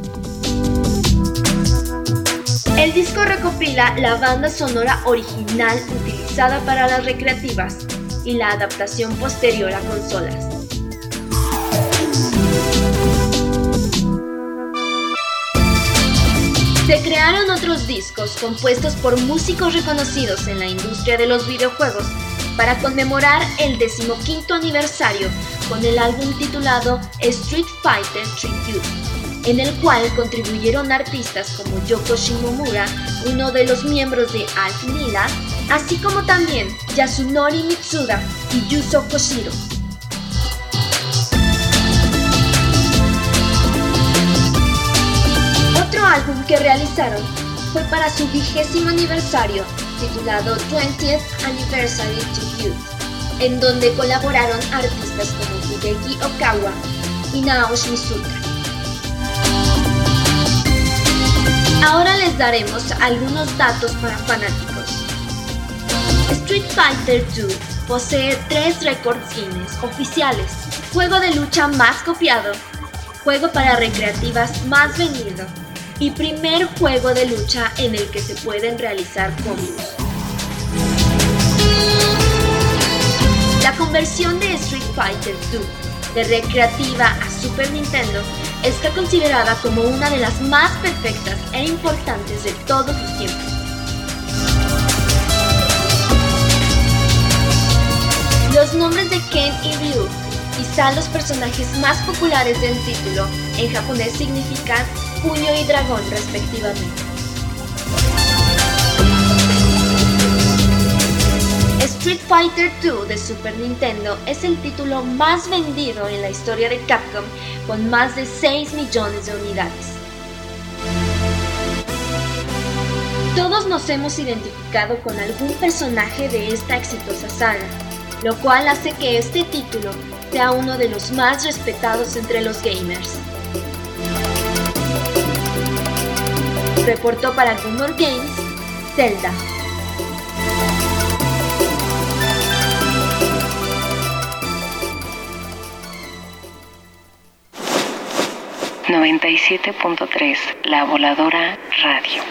El disco recopila la banda sonora original utilizada para las recreativas y la adaptación posterior a consolas. Se crearon otros discos compuestos por músicos reconocidos en la industria de los videojuegos para conmemorar el decimoquinto aniversario con el álbum titulado Street Fighter Tribute, en el cual contribuyeron artistas como Yoko Shimomura, uno de los miembros de Alf Lila, así como también Yasunori Mitsuda y Yuzo Koshiro. Otro álbum que realizaron fue para su vigésimo aniversario, titulado twentieth Anniversary Tribute, en donde colaboraron artistas como Hideki Okawa y Naoshi Mizuta. Ahora les daremos algunos datos para fanáticos. Street Fighter dos posee tres récords Guinness oficiales: juego de lucha más copiado, juego para recreativas más vendido y primer juego de lucha en el que se pueden realizar combos. La conversión de Street Fighter dos de recreativa a Super Nintendo está considerada como una de las más perfectas e importantes de todos los tiempos. Los nombres de Ken y Ryu, quizá los personajes más populares del título, en japonés significan puño y dragón respectivamente. Street Fighter dos de Super Nintendo es el título más vendido en la historia de Capcom, con más de seis millones de unidades. Todos nos hemos identificado con algún personaje de esta exitosa saga, lo cual hace que este título sea uno de los más respetados entre los gamers. Reportó para Gummor Games, Zelda. noventa y siete punto tres La Voladora Radio.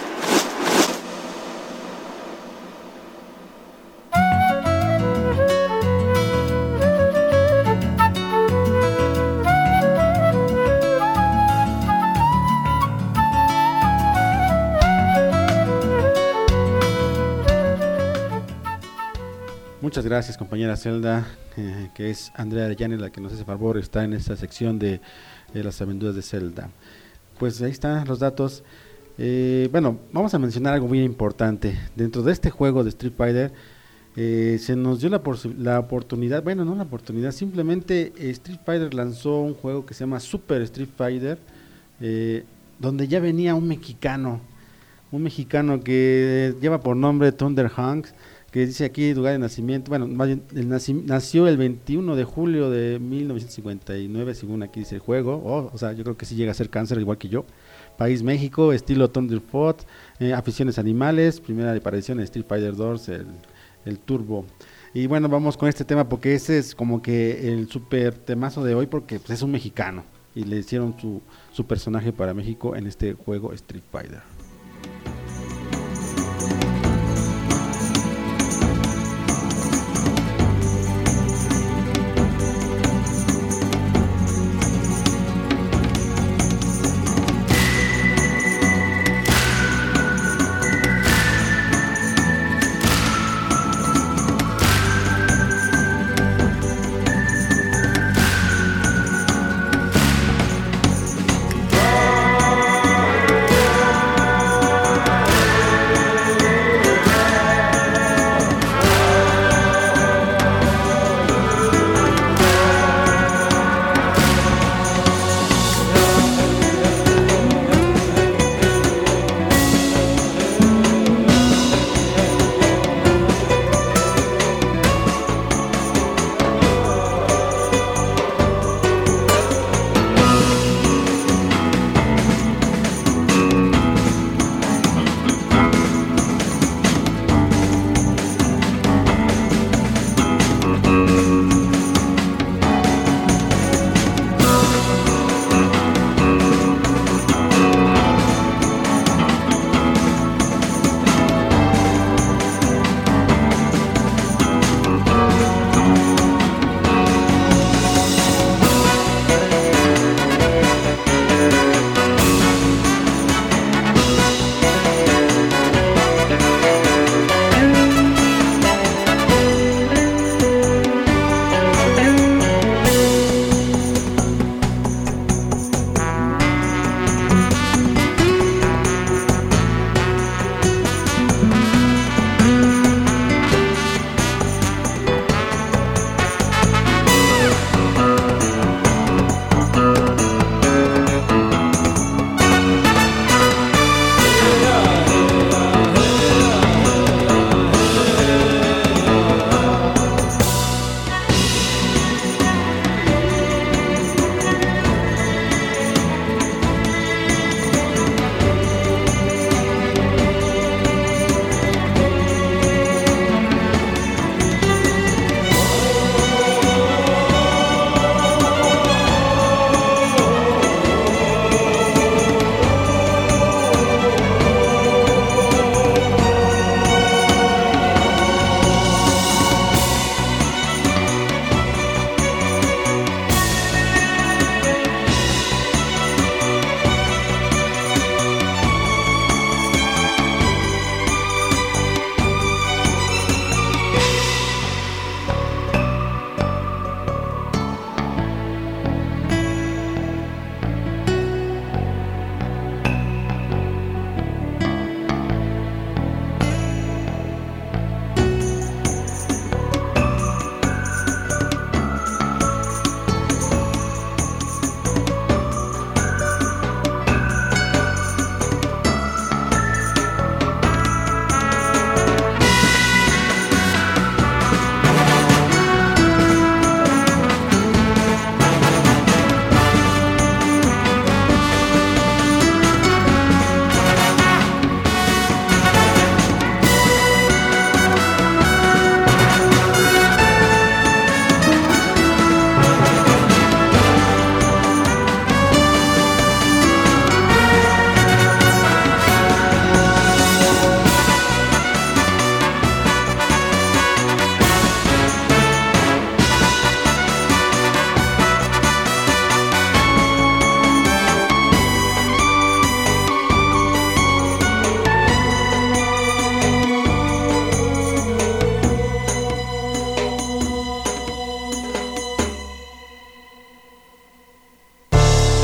Muchas gracias, compañera Zelda, eh, que es Andrea Arellano la que nos hace favor, está en esta sección de, de las aventuras de Zelda. Pues ahí están los datos. Eh, bueno, vamos a mencionar algo muy importante. Dentro de este juego de Street Fighter eh, se nos dio la, la oportunidad, bueno, no la oportunidad, simplemente eh, Street Fighter lanzó un juego que se llama Super Street Fighter, eh, donde ya venía un mexicano, un mexicano que lleva por nombre Thunder Hanks, que dice aquí lugar de nacimiento, bueno, más bien, el naci, nació el veintiuno de julio de mil novecientos cincuenta y nueve, según aquí dice el juego, oh, o sea, yo creo que sí llega a ser cáncer igual que yo. País México, estilo Thunderfoot, eh, aficiones animales, primera aparición en Street Fighter dos, el, el Turbo. Y bueno, vamos con este tema porque ese es como que el super temazo de hoy, porque pues, es un mexicano y le hicieron su, su personaje para México en este juego Street Fighter.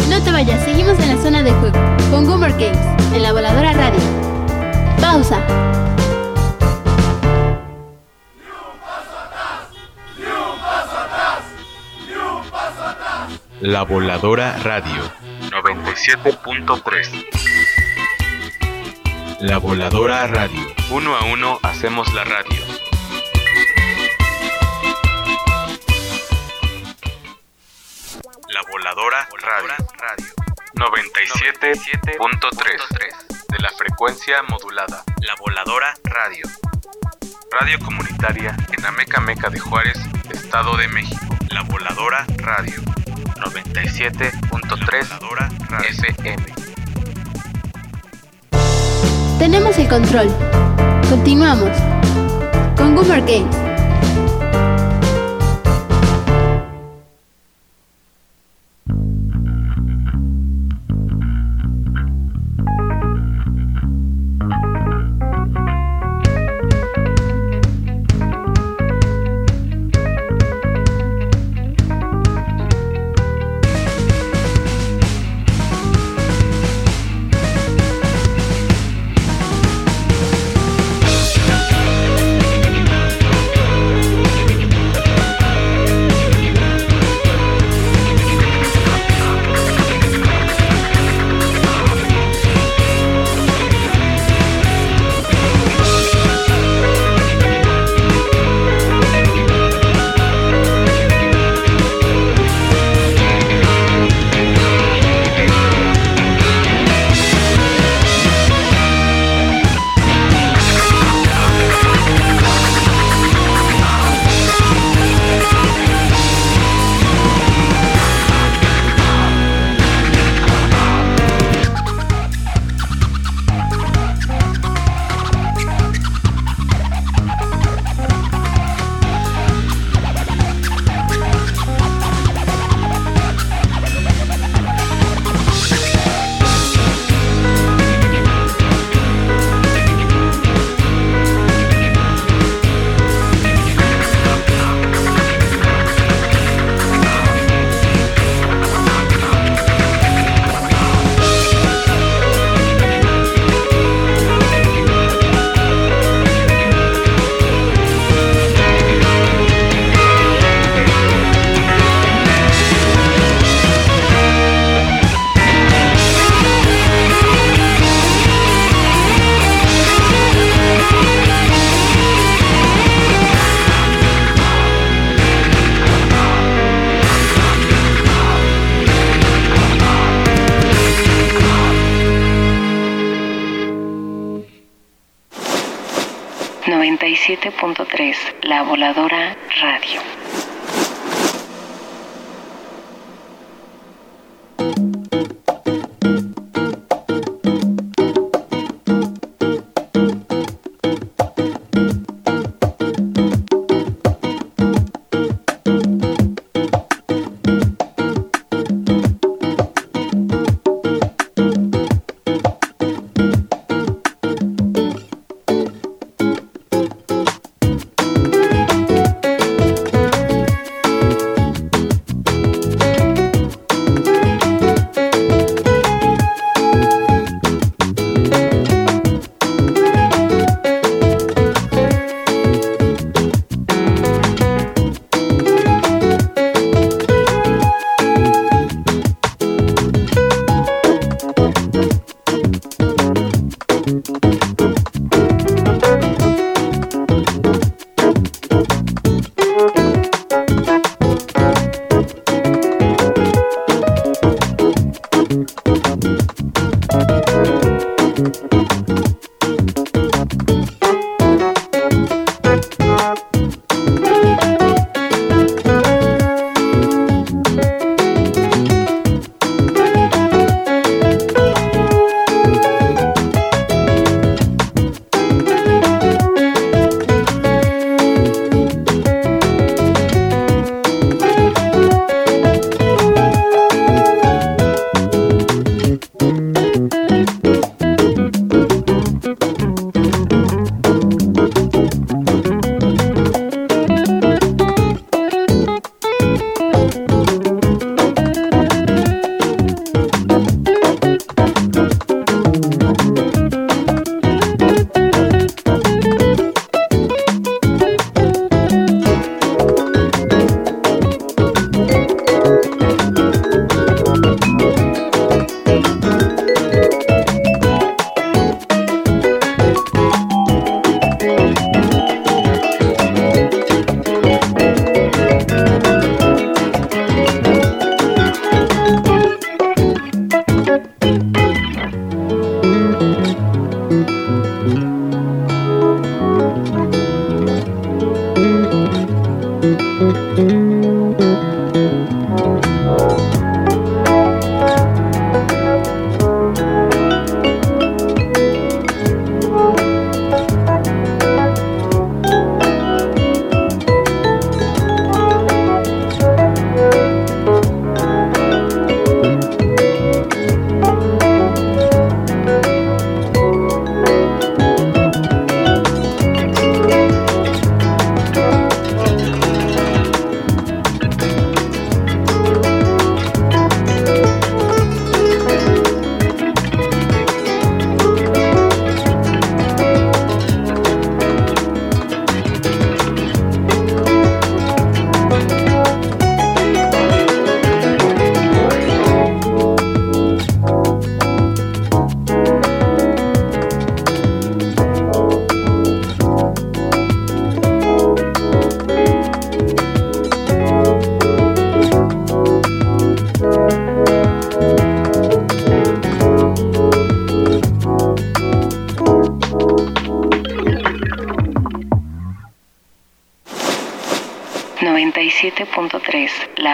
No te vayas, seguimos en la zona de juego con Goomer Games, en la Voladora Radio. Pausa. La Voladora Radio noventa y siete punto tres. La Voladora Radio. Uno a uno hacemos la radio. La Voladora Radio noventa y siete punto tres de la frecuencia modulada. La Voladora Radio. Radio comunitaria en Ameca Meca de Juárez, Estado de México. La Voladora Radio noventa y siete punto tres F M. Tenemos el control. Continuamos con Goomer Games. noventa y siete punto tres, La Voladora Radio.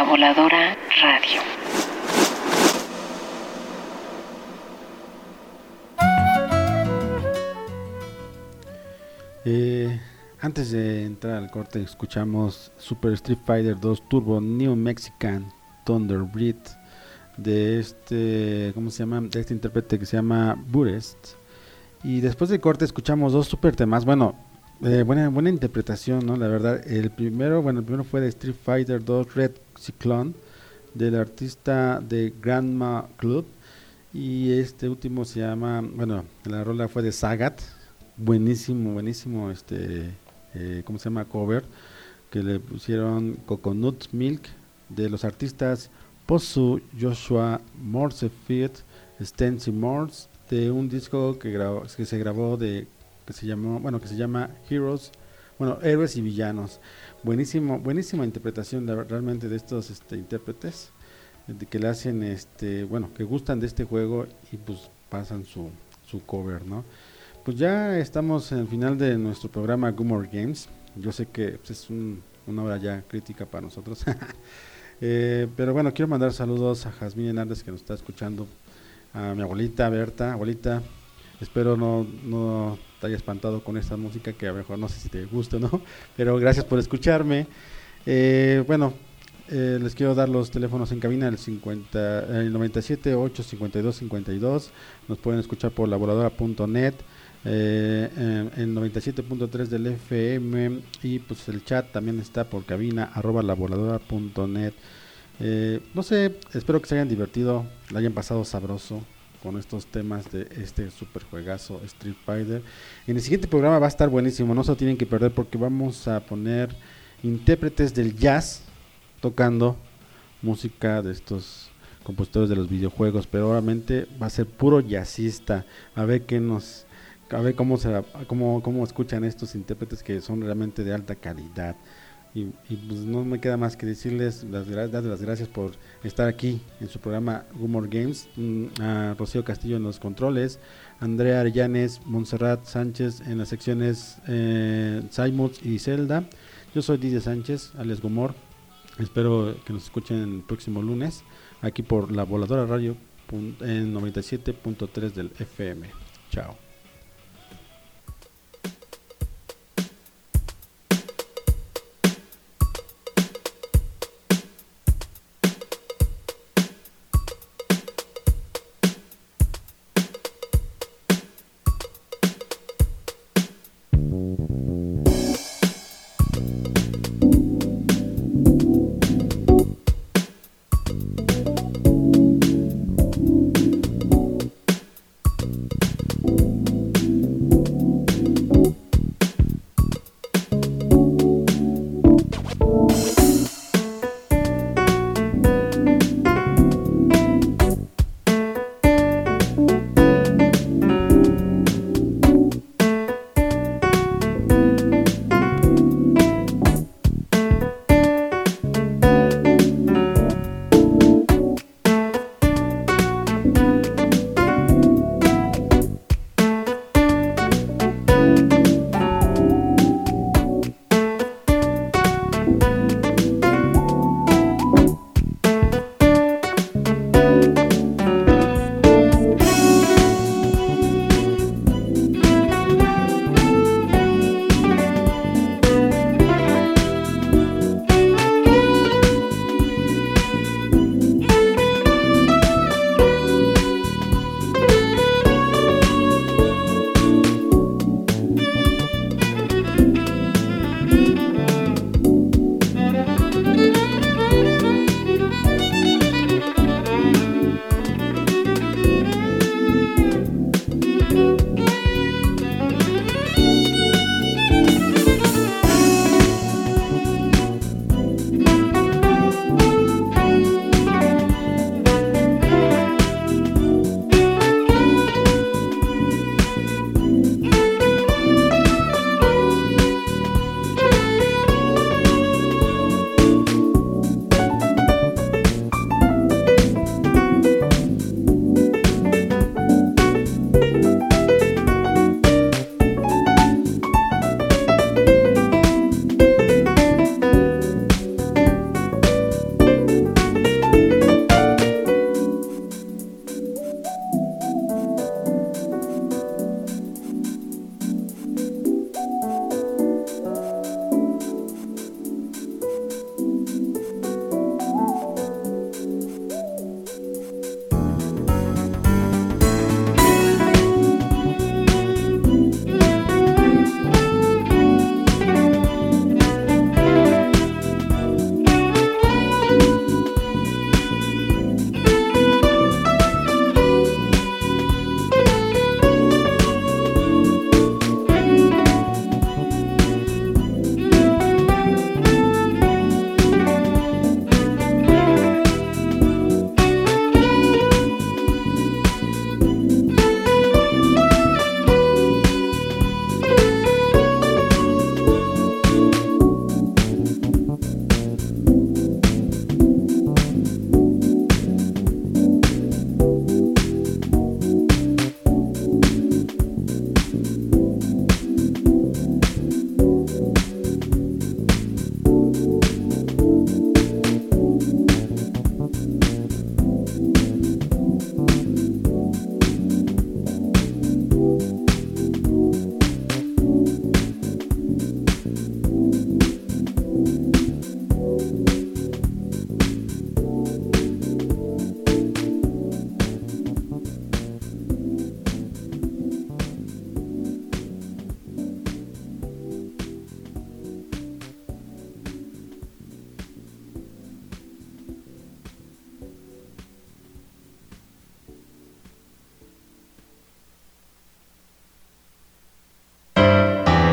La Voladora Radio. Eh, antes de entrar al corte escuchamos Super Street Fighter dos Turbo New Mexican Thunderbreed de este, ¿cómo se llama? De este intérprete que se llama Burest. Y después del corte escuchamos dos super temas. Bueno, eh, buena buena interpretación, ¿no? La verdad, el primero, bueno, el primero fue de Street Fighter dos Red Cyclone del artista de Grandma Club, y este último se llama, bueno, la rola fue de Sagat. Buenísimo, buenísimo, este, eh, ¿cómo se llama? Cover, que le pusieron Coconut Milk, de los artistas Pozu, Joshua, Morsefield, Stancy Morse, de un disco que grabó, que se grabó de, que se llamó, bueno, que se llama Heroes, bueno, Héroes y Villanos. Buenísimo, buenísima interpretación de, realmente de estos este, intérpretes, de que le hacen, este, bueno, que gustan de este juego y pues pasan su, su cover, ¿no? Pues ya estamos en el final de nuestro programa Gumor Games. Yo sé que pues, es un, una hora ya crítica para nosotros. eh, pero bueno, quiero mandar saludos a Jazmín Hernández, que nos está escuchando, a mi abuelita Berta. Abuelita, espero no, no te haya espantado con esta música, que a lo mejor no sé si te gusta o no, pero gracias por escucharme. Eh, bueno, eh, les quiero dar los teléfonos en cabina, el, cincuenta, el noventa y siete, ocho, cincuenta y dos, cincuenta y dos. Nos pueden escuchar por la voladora punto net. Eh, en, en noventa y siete punto tres del F M, y pues el chat también está por cabina arroba la voladora punto net. Eh, no sé, espero que se hayan divertido, la hayan pasado sabroso con estos temas de este super juegazo Street Fighter. En el siguiente programa va a estar buenísimo, no se lo tienen que perder, porque vamos a poner intérpretes del jazz tocando música de estos compositores de los videojuegos, pero obviamente va a ser puro jazzista. A ver qué nos a ver cómo se cómo, cómo escuchan estos intérpretes, que son realmente de alta calidad. Y, y pues no me queda más que decirles las, darles las gracias por estar aquí en su programa Gumor Games. A Rocío Castillo en los controles, Andrea Arellanes, Montserrat Sánchez en las secciones eh, Saimuts y Zelda. Yo soy Didier Sánchez, alias Gumor. Espero que nos escuchen el próximo lunes aquí por la Voladora Radio en noventa y siete punto tres del F M. Chao. Thank you.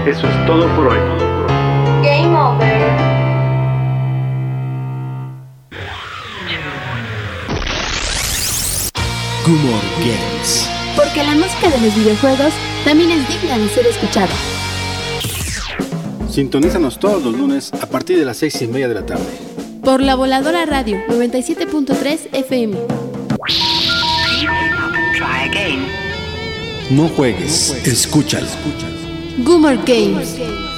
Eso es todo por hoy. Game over. Gumor Games. Porque la música de los videojuegos también es digna de ser escuchada. Sintonízanos todos los lunes a partir de las seis y media de la tarde. Por La Voladora Radio noventa y siete punto tres F M. No juegues, escúchalo. Gumor Games.